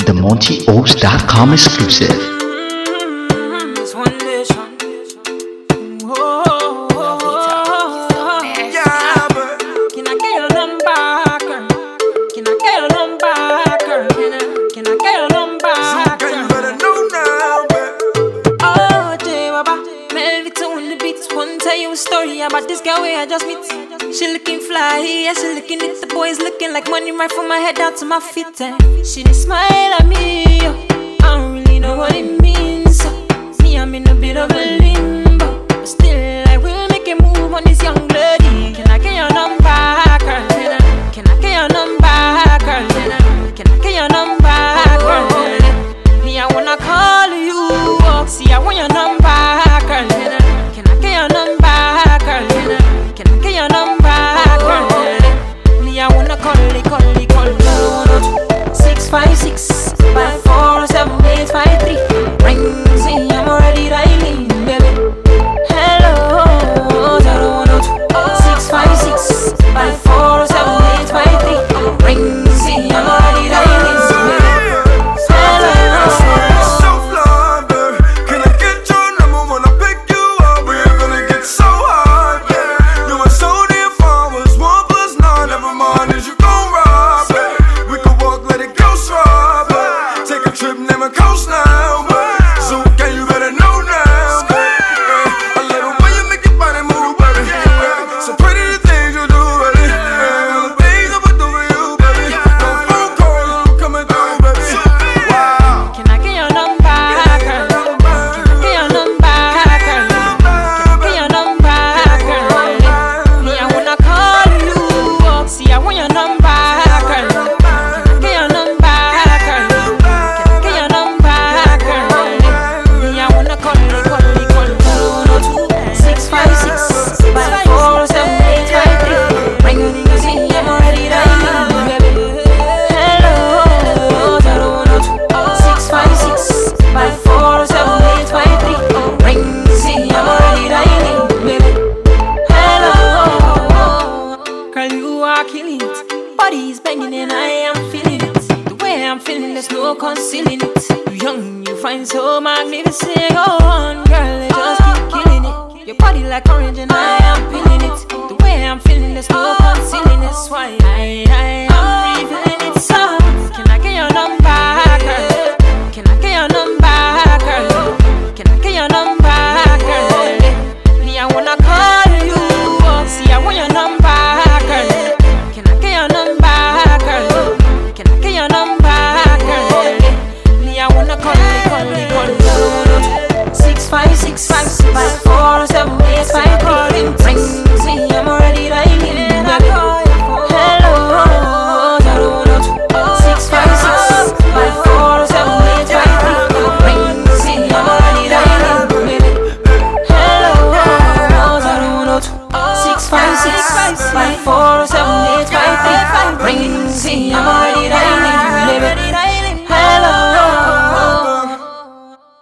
the MontyOaks.com exclusive. It's one nation. Can I get your number, girl? Can I get your number, girl? Can I get your number, girl? You better know now, man. Oh, J Baba, Melvita on the beats. One tell you a story about this girl where I just meet. She looking fly, yeah, she looking at the boys looking like money right from my head down to my feet. She did smile at me, yo. I don't really know what it means. So, me, I'm in a bit of a limbo, but still I will make a move on this young lady. Can I get your number, girl? Can I get your number, girl? Can I get your number, girl? Me, I wanna call you up. See, I want your number, girl. Can I get your number, girl? Can I get your number, girl? Me, I wanna call you. 656 547 853. Ring, see, I'm already dialing, baby. Hello, 656 547 853. Ring, see, I'm already dialing, baby. Hello. So fly, baby. Can I get your number when I pick you up? We're gonna get so high, baby. You are so dear farmers, 1 plus 9. Never mind, is you gon' ride, baby? We could walk, let it go stride, baby. Take a trip, name a coast now, baby. So can you better know now, baby? A little way you make your body move, baby. So pretty the things you do, baby. The things I would do for you, baby. No phone calls, I'm coming through, baby. Wow. Can I get your number, girl? Can I get your number, girl? Can I get your number, girl? Me, I wanna call you up. See, I want your number, girl. Can I get your number, girl? Can I get your number, girl? Me, I wanna call you. 656 547 853. Ring, see, I'm already dialing, baby. Hello, 656 547 853. Ring, see, I'm already dialing, baby. Hello, girl, you are killing it. Body's banging and I am feeling it. The way I'm feeling, there's no concealing it. You young, you find so magnificent. Go on, girl, they just keep killing it. Your body like orange and I am feeling it. The way I'm feeling, there's no concealing. That's why I